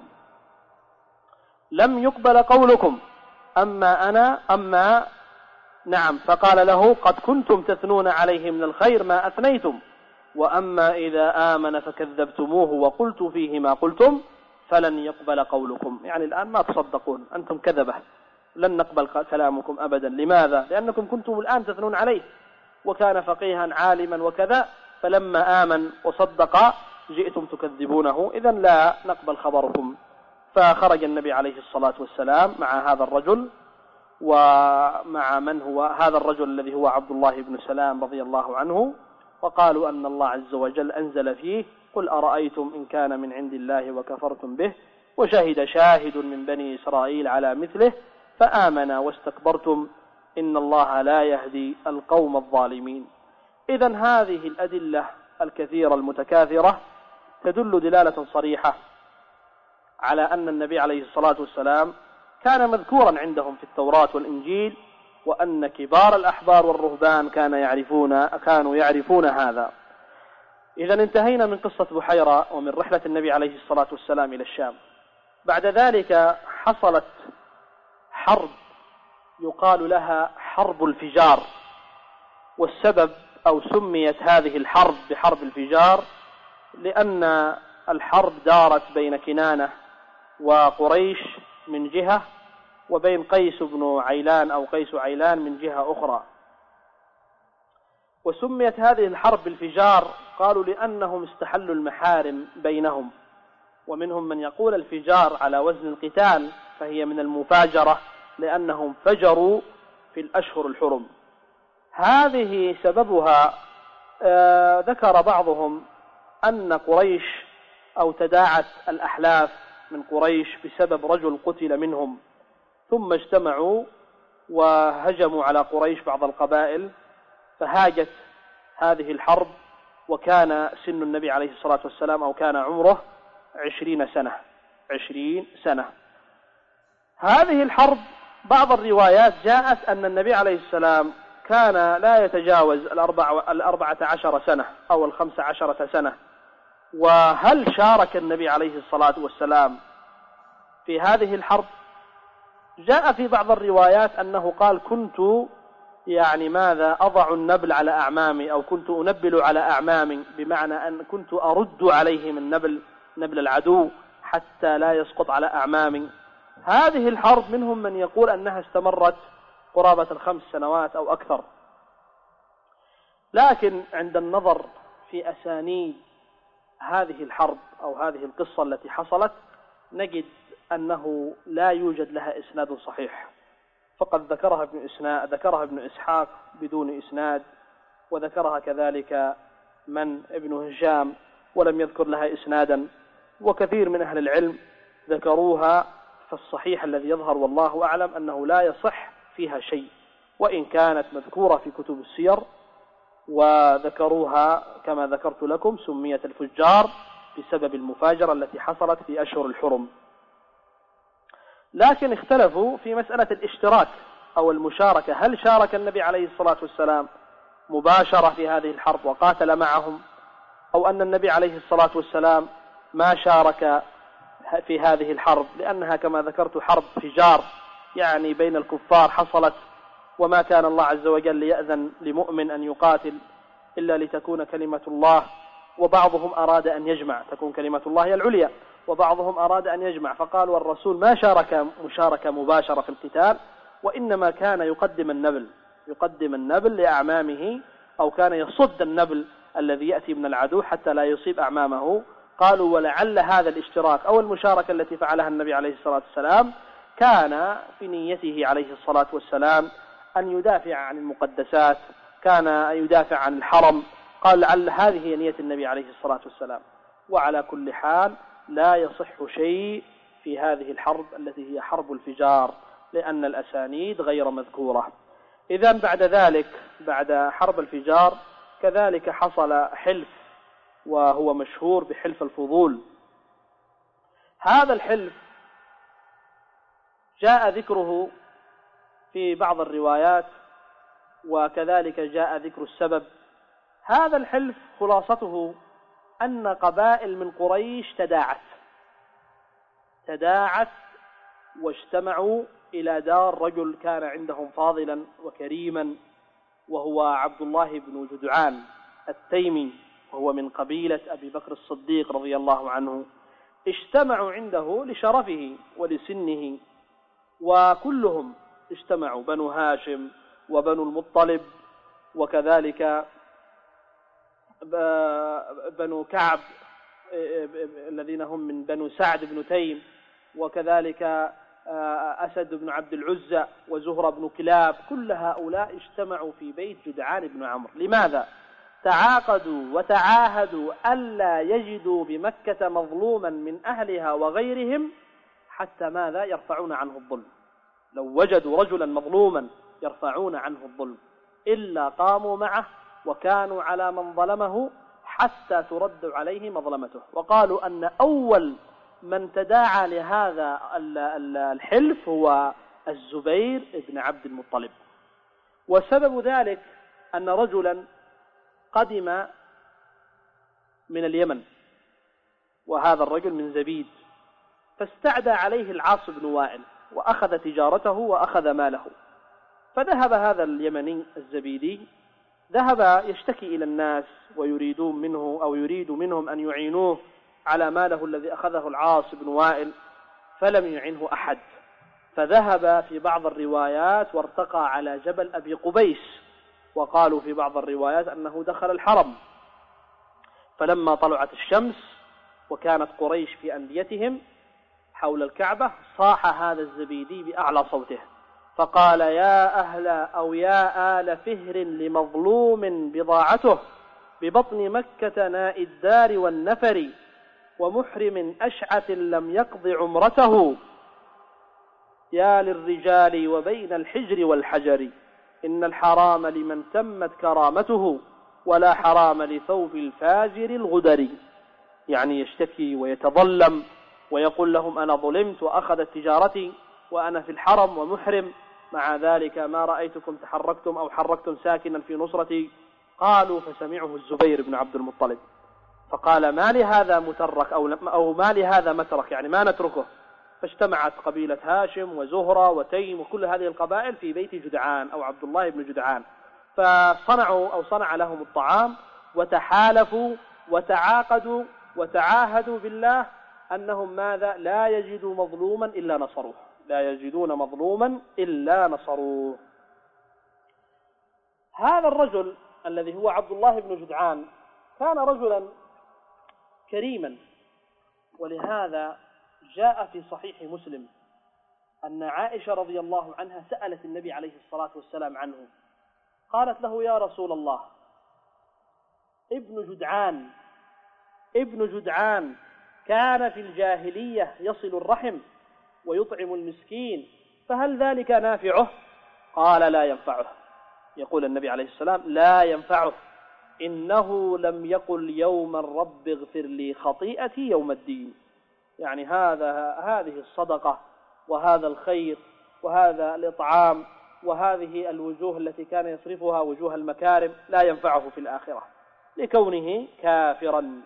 لم يقبل قولكم، أما أنا نعم. فقال له قد كنتم تثنون عليه من الخير ما أثنيتم، وأما إذا آمن فكذبتموه وقلت فيه ما قلتم فلن يقبل قولكم. يعني الآن ما تصدقون، أنتم كذبة، لن نقبل كلامكم أبدا. لماذا؟ لأنكم كنتم الآن تثنون عليه وكان فقيها عالما وكذا، فلما آمن وصدق جئتم تكذبونه، إذن لا نقبل خبركم. فخرج النبي عليه الصلاة والسلام مع هذا الرجل، ومع من هو هذا الرجل الذي هو عبد الله بن سلام رضي الله عنه، وقالوا أن الله عز وجل أنزل فيه قل أرأيتم إن كان من عند الله وكفرتم به وشهد شاهد من بني إسرائيل على مثله فآمن واستكبرتم إن الله لا يهدي القوم الظالمين. إذن هذه الأدلة الكثيرة المتكاثرة تدل دلالة صريحة على أن النبي عليه الصلاة والسلام كان مذكورا عندهم في التوراة والإنجيل، وأن كبار الأحبار والرهبان كانوا يعرفون هذا. إذن انتهينا من قصة بحيرة ومن رحلة النبي عليه الصلاة والسلام إلى الشام. بعد ذلك حصلت حرب يقال لها حرب الفجار، والسبب أو سميت هذه الحرب بحرب الفجار لأن الحرب دارت بين كنانة وقريش من جهة، وبين قيس بن عيلان أو قيس عيلان من جهة أخرى. وسميت هذه الحرب بالفجار قالوا لأنهم استحلوا المحارم بينهم، ومنهم من يقول الفجار على وزن القتال، فهي من المفاجرة لأنهم فجروا في الأشهر الحرم. هذه سببها ذكر بعضهم أن قريش أو تداعت الأحلاف من قريش بسبب رجل قتل منهم، ثم اجتمعوا وهجموا على قريش بعض القبائل، فهاجت هذه الحرب. وكان سن النبي عليه الصلاة والسلام أو كان عمره 20 سنة. هذه الحرب بعض الروايات جاءت أن النبي عليه السلام كان لا يتجاوز 14 سنة أو 15 سنة. وهل شارك النبي عليه الصلاة والسلام في هذه الحرب؟ جاء في بعض الروايات أنه قال كنت أضع النبل على أعمامي، أو كنت أنبل على أعمامي، بمعنى أن كنت أرد عليهم نبل العدو حتى لا يسقط على أعمامي. هذه الحرب منهم من يقول أنها استمرت قرابة 5 سنوات أو أكثر، لكن عند النظر في أسانيد هذه الحرب أو هذه القصة التي حصلت نجد أنه لا يوجد لها إسناد صحيح، فقد ذكرها ابن إسحاق بدون إسناد، وذكرها كذلك ابن هشام ولم يذكر لها إسنادا، وكثير من أهل العلم ذكروها. فالصحيح الذي يظهر والله أعلم أنه لا يصح فيها شيء، وإن كانت مذكورة في كتب السير وذكروها كما ذكرت لكم. سميت الفجار بسبب المفاجرة التي حصلت في أشهر الحرم. لكن اختلفوا في مسألة الاشتراك أو المشاركة، هل شارك النبي عليه الصلاة والسلام مباشرة في هذه الحرب وقاتل معهم، أو أن النبي عليه الصلاة والسلام ما شارك في هذه الحرب، لأنها كما ذكرت حرب فجار يعني بين الكفار حصلت، وما كان الله عز وجل ليأذن لمؤمن أن يقاتل إلا لتكون كلمة الله، وبعضهم أراد أن يجمع، تكون كلمة الله هي العليا، وبعضهم أراد أن يجمع، فقالوا الرسول ما شارك مشاركة مباشرة في القتال، وإنما كان يقدم النبل لأعمامه، أو كان يصد النبل الذي يأتي من العدو حتى لا يصيب أعمامه. قالوا ولعل هذا الاشتراك أو المشاركة التي فعلها النبي عليه الصلاة والسلام كان في نيته عليه الصلاة والسلام أن يدافع عن المقدسات، كان يدافع عن الحرم. قال لعل هذه هي نية النبي عليه الصلاة والسلام. وعلى كل حال لا يصح شيء في هذه الحرب التي هي حرب الفجار، لأن الأسانيد غير مذكورة. إذن بعد ذلك، بعد حرب الفجار، كذلك حصل حلف، وهو مشهور بحلف الفضول. هذا الحلف جاء ذكره في بعض الروايات، وكذلك جاء ذكر السبب. هذا الحلف خلاصته أن قبائل من قريش تداعت واجتمعوا إلى دار رجل كان عندهم فاضلا وكريما، وهو عبد الله بن جدعان التيمي، وهو من قبيلة أبي بكر الصديق رضي الله عنه. اجتمعوا عنده لشرفه ولسنه، وكلهم اجتمعوا، بنو هاشم وبنو المطلب، وكذلك بنو كعب الذين هم من بنو سعد بن تيم، وكذلك أسد بن عبد العزى وزهرة بن كلاب. كل هؤلاء اجتمعوا في بيت جدعان بن عمرو. لماذا؟ تعاقدوا وتعاهدوا ألا يجدوا بمكة مظلوما من أهلها وغيرهم حتى ماذا؟ يرفعون عنه الظلم. لو وجدوا رجلا مظلوما يرفعون عنه الظلم، إلا قاموا معه وكانوا على من ظلمه حتى ترد عليه مظلمته. وقالوا أن أول من تداعى لهذا الحلف هو الزبير بن عبد المطلب. وسبب ذلك أن رجلا قدم من اليمن، وهذا الرجل من زبيد، فاستعدى عليه العاص بن وائل وأخذ تجارته وأخذ ماله. فذهب هذا اليمني الزبيدي، ذهب يشتكي إلى الناس ويريدون منه أو يريد منهم أن يعينوه على ماله الذي أخذه العاص بن وائل، فلم يعنه أحد. فذهب في بعض الروايات وارتقى على جبل أبي قبيس، وقالوا في بعض الروايات أنه دخل الحرم. فلما طلعت الشمس وكانت قريش في أنديتهم حول الكعبة، صاح هذا الزبيدي بأعلى صوته فقال: يا أهل أو يا آل فهر لمظلوم بضاعته ببطن مكة ناء الدار والنفر، ومحرم أشعث لم يقض عمرته، يا للرجال وبين الحجر والحجر، إن الحرام لمن تمت كرامته ولا حرام لثوب الفاجر الغدر. يعني يشتكي ويتظلم ويقول لهم: أنا ظلمت وأخذت تجارتي وأنا في الحرم ومحرم، مع ذلك ما رأيتكم تحركتم أو حركتم ساكنا في نصرتي. قالوا: فسمعه الزبير بن عبد المطلب فقال: ما لهذا مترك أو ما لهذا مترك، يعني ما نتركه. فاجتمعت قبيلة هاشم وزهرة وتيم وكل هذه القبائل في بيت جدعان أو عبد الله بن جدعان، فصنعوا أو صنع لهم الطعام، وتحالفوا وتعاقدوا وتعاهدوا بالله أنهم ماذا؟ لا يجدوا مظلوما إلا نصروه، لا يجدون مظلوما إلا نصروه. هذا الرجل الذي هو عبد الله بن جدعان كان رجلا كريما، ولهذا جاء في صحيح مسلم أن عائشة رضي الله عنها سألت النبي عليه الصلاة والسلام عنه، قالت له: يا رسول الله، ابن جدعان كان في الجاهلية يصل الرحم ويطعم المسكين، فهل ذلك نافعه؟ قال: لا ينفعه. يقول النبي عليه السلام: لا ينفعه، إنه لم يقل يوم الرب اغفر لي خطيئتي يوم الدين. يعني هذه الصدقة وهذا الخير وهذا الإطعام وهذه الوجوه التي كان يصرفها وجوه المكارم لا ينفعه في الآخرة، لكونه كافرا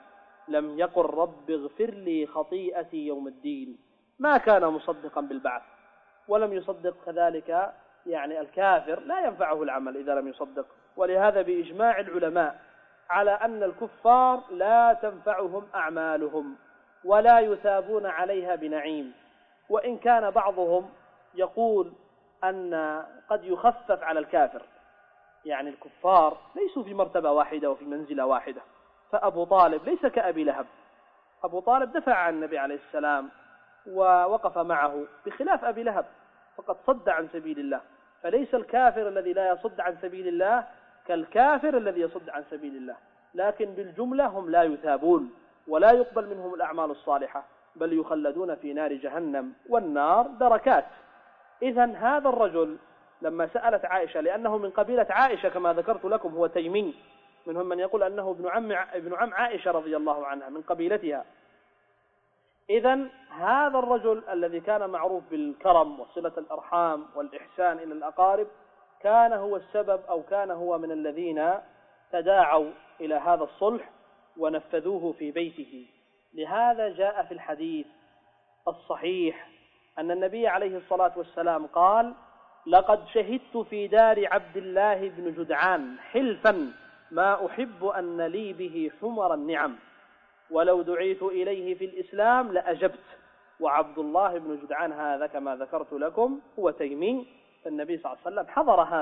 لم يقل رب اغفر لي خطيئتي يوم الدين، ما كان مصدقا بالبعث، ولم يصدق كذلك يعني الكافر لا ينفعه العمل إذا لم يصدق. ولهذا بإجماع العلماء على أن الكفار لا تنفعهم أعمالهم ولا يثابون عليها بنعيم، وإن كان بعضهم يقول أن قد يخفف على الكافر، يعني الكفار ليسوا في مرتبة واحدة وفي منزلة واحدة. فأبو طالب ليس كأبي لهب، أبو طالب دفع عن النبي عليه السلام ووقف معه، بخلاف أبي لهب فقد صد عن سبيل الله. فليس الكافر الذي لا يصد عن سبيل الله كالكافر الذي يصد عن سبيل الله، لكن بالجملة هم لا يثابون ولا يقبل منهم الأعمال الصالحة، بل يخلدون في نار جهنم، والنار دركات. إذن هذا الرجل لما سألت عائشة، لأنه من قبيلة عائشة كما ذكرت لكم، هو تيمي، منهم من يقول أنه ابن عم عائشة رضي الله عنها من قبيلتها. إذن هذا الرجل الذي كان معروف بالكرم وصلة الأرحام والإحسان إلى الأقارب كان هو السبب، أو كان هو من الذين تداعوا إلى هذا الصلح ونفذوه في بيته. لهذا جاء في الحديث الصحيح أن النبي عليه الصلاة والسلام قال: لقد شهدت في دار عبد الله بن جدعان حلفا ما أحب أن لي به حمر النعم، ولو دعيت إليه في الإسلام لأجبت. وعبد الله بن جدعان هذا كما ذكرت لكم هو تيمي، فالنبي صلى الله عليه وسلم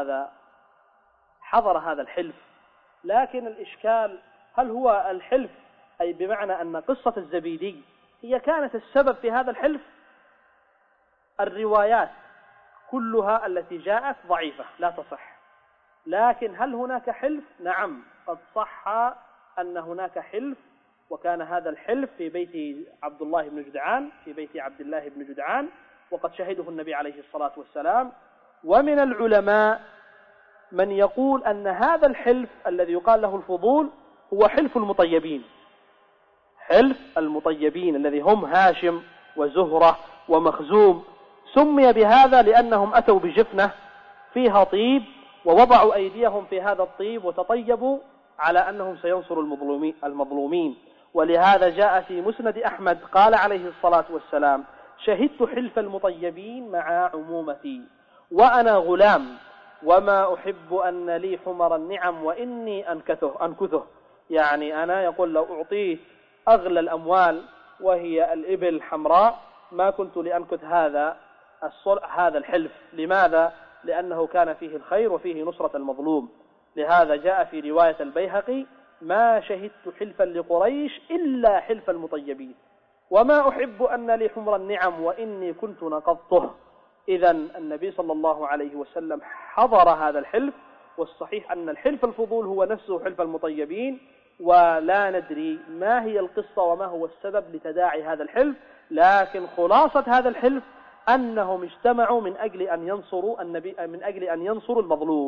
حضر هذا الحلف. لكن الإشكال هل هو الحلف أي بمعنى أن قصة الزبيدي هي كانت السبب في هذا الحلف؟ الروايات كلها التي جاءت ضعيفة لا تصح، لكن هل هناك حلف؟ نعم، قد صح أن هناك حلف، وكان هذا الحلف في بيت عبد الله بن جدعان، في بيت عبد الله بن جدعان، وقد شهده النبي عليه الصلاة والسلام. ومن العلماء من يقول أن هذا الحلف الذي يقال له الفضول هو حلف المطيبين، حلف المطيبين الذي هم هاشم وزهرة ومخزوم، سمي بهذا لأنهم أتوا بجفنة فيها طيب ووضعوا أيديهم في هذا الطيب وتطيبوا على أنهم سينصروا المظلومين. ولهذا جاء في مسند أحمد قال عليه الصلاة والسلام: شهدت حلف المطيبين مع عمومتي وأنا غلام، وما أحب أن لي حمر النعم وإني أنكثه. يعني أنا يقول لو أعطيت أغلى الأموال وهي الإبل الحمراء ما كنت لأنكث هذا الحلف. لماذا؟ لأنه كان فيه الخير وفيه نصرة المظلوم. لهذا جاء في رواية البيهقي: ما شهدت حلفا لقريش إلا حلف المطيبين، وما أحب أن لي حمر النعم وإني كنت نقضته. إذن النبي صلى الله عليه وسلم حضر هذا الحلف، والصحيح أن الحلف الفضول هو نفسه حلف المطيبين، ولا ندري ما هي القصة وما هو السبب لتداعي هذا الحلف، لكن خلاصة هذا الحلف أنهم اجتمعوا من أجل أن ينصروا النبي، من أجل أن ينصروا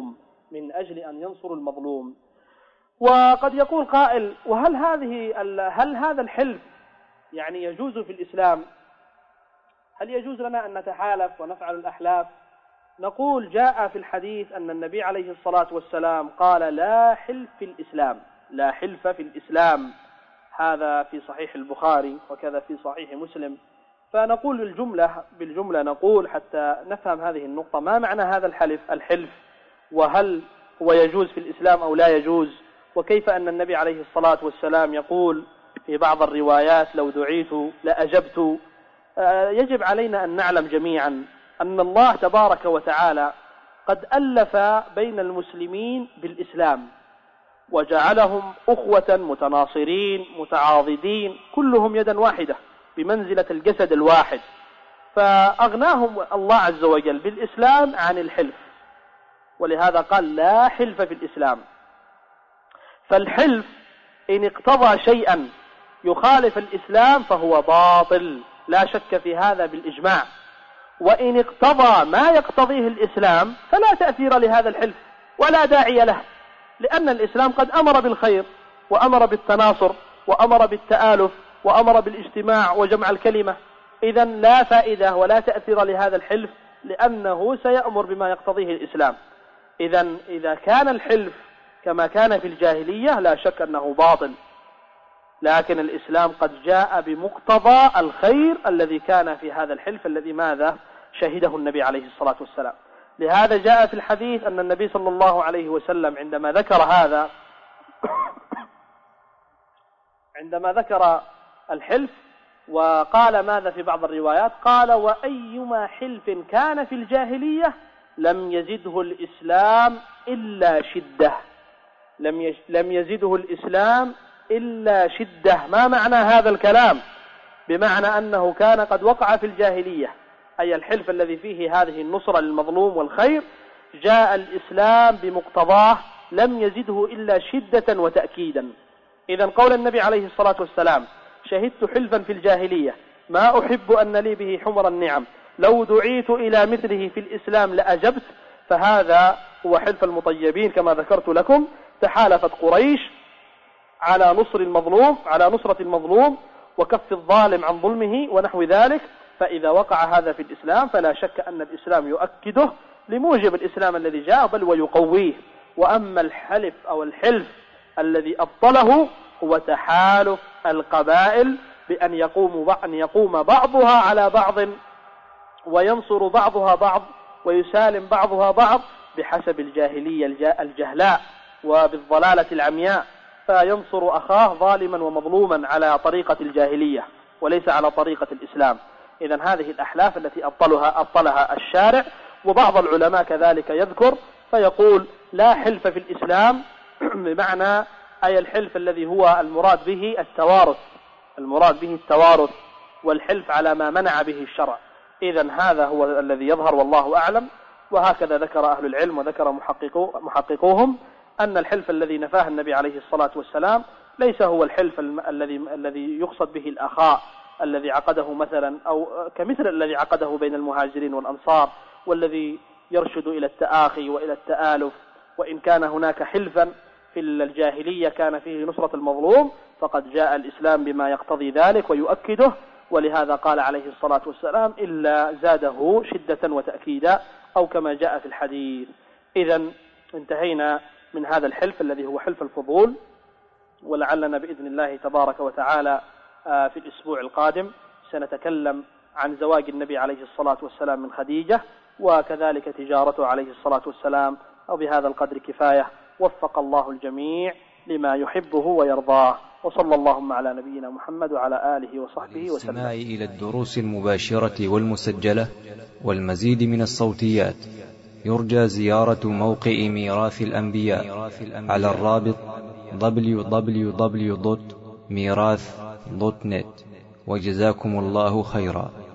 المظلوم. وقد يقول قائل: هل هذا الحلف يعني يجوز في الإسلام؟ هل يجوز لنا أن نتحالف ونفعل الأحلاف؟ نقول: جاء في الحديث أن النبي عليه الصلاة والسلام قال: لا حلف في الإسلام، لا حلف في الإسلام. هذا في صحيح البخاري وكذا في صحيح مسلم. فنقول بالجملة نقول حتى نفهم هذه النقطة: ما معنى هذا الحلف، وهل هو يجوز في الإسلام أو لا يجوز؟ وكيف أن النبي عليه الصلاة والسلام يقول في بعض الروايات: لو دعيت لأجبت؟ يجب علينا أن نعلم جميعا أن الله تبارك وتعالى قد ألف بين المسلمين بالإسلام، وجعلهم أخوة متناصرين متعاضدين، كلهم يدا واحدة بمنزلة الجسد الواحد، فأغناهم الله عز وجل بالإسلام عن الحلف، ولهذا قال: لا حلف في الإسلام. فالحلف إن اقتضى شيئا يخالف الإسلام فهو باطل، لا شك في هذا بالإجماع. وإن اقتضى ما يقتضيه الإسلام فلا تأثير لهذا الحلف ولا داعي له، لأن الإسلام قد أمر بالخير وأمر بالتناصر وأمر بالتآلف وأمر بالاجتماع وجمع الكلمة. إذن لا فائدة ولا تأثير لهذا الحلف، لأنه سيأمر بما يقتضيه الإسلام. إذن إذا كان الحلف كما كان في الجاهلية لا شك أنه باطل. لكن الإسلام قد جاء بمقتضى الخير الذي كان في هذا الحلف الذي ماذا شهده النبي عليه الصلاة والسلام. لهذا جاء في الحديث أن النبي صلى الله عليه وسلم عندما ذكر الحلف وقال ماذا في بعض الروايات، قال: وأيما حلف كان في الجاهلية لم يزده الإسلام إلا شدة. لم يزده الإسلام إلا شدة. ما معنى هذا الكلام؟ بمعنى أنه كان قد وقع في الجاهلية، أي الحلف الذي فيه هذه النصرة للمظلوم والخير، جاء الإسلام بمقتضاه لم يزده إلا شدة وتأكيدا. إذن قول النبي عليه الصلاة والسلام: شهدت حلفا في الجاهلية ما أحب أن لي به حمر النعم، لو دعيت إلى مثله في الإسلام لأجبت، فهذا هو حلف المطيبين كما ذكرت لكم. تحالفت قريش على نصرة المظلوم وكف الظالم عن ظلمه ونحو ذلك، فإذا وقع هذا في الإسلام فلا شك أن الإسلام يؤكده لموجب الإسلام الذي جاء، بل ويقويه. وأما الحلف أو الحلف الذي أبطله هو تحالف القبائل بأن يقوم بعضها على بعض وينصر بعضها بعض ويسالم بعضها بعض بحسب الجاهلية الجهلاء وبالضلالة العمياء، فينصر أخاه ظالما ومظلوما على طريقة الجاهلية وليس على طريقة الإسلام. إذن هذه الأحلاف التي أبطلها الشارع، وبعض العلماء كذلك يذكر فيقول: لا حلف في الإسلام، بمعنى أي الحلف الذي هو المراد به التوارث والحلف على ما منع به الشرع. إذن هذا هو الذي يظهر والله أعلم. وهكذا ذكر أهل العلم وذكر محققوهم أن الحلف الذي نفاه النبي عليه الصلاة والسلام ليس هو الحلف الذي يقصد به الأخاء الذي عقده مثلا، أو كمثل الذي عقده بين المهاجرين والأنصار، والذي يرشد إلى التآخي وإلى التآلف. وإن كان هناك حلفا في الجاهلية كان فيه نصرة المظلوم، فقد جاء الإسلام بما يقتضي ذلك ويؤكده، ولهذا قال عليه الصلاة والسلام: إلا زاده شدة وتأكيدا، أو كما جاء في الحديث. إذن انتهينا من هذا الحلف الذي هو حلف الفضول، ولعلنا بإذن الله تبارك وتعالى في الأسبوع القادم سنتكلم عن زواج النبي عليه الصلاة والسلام من خديجة، وكذلك تجارته عليه الصلاة والسلام. وبهذا القدر كفاية، وفق الله الجميع لما يحبه ويرضاه، وصلى اللهم على نبينا محمد وعلى آله وصحبه وسلم. الاستماع إلى الدروس المباشرة والمسجلة والمزيد من الصوتيات يرجى زيارة موقع ميراث الأنبياء على الرابط www.mirath.net. وجزاكم الله خيرا.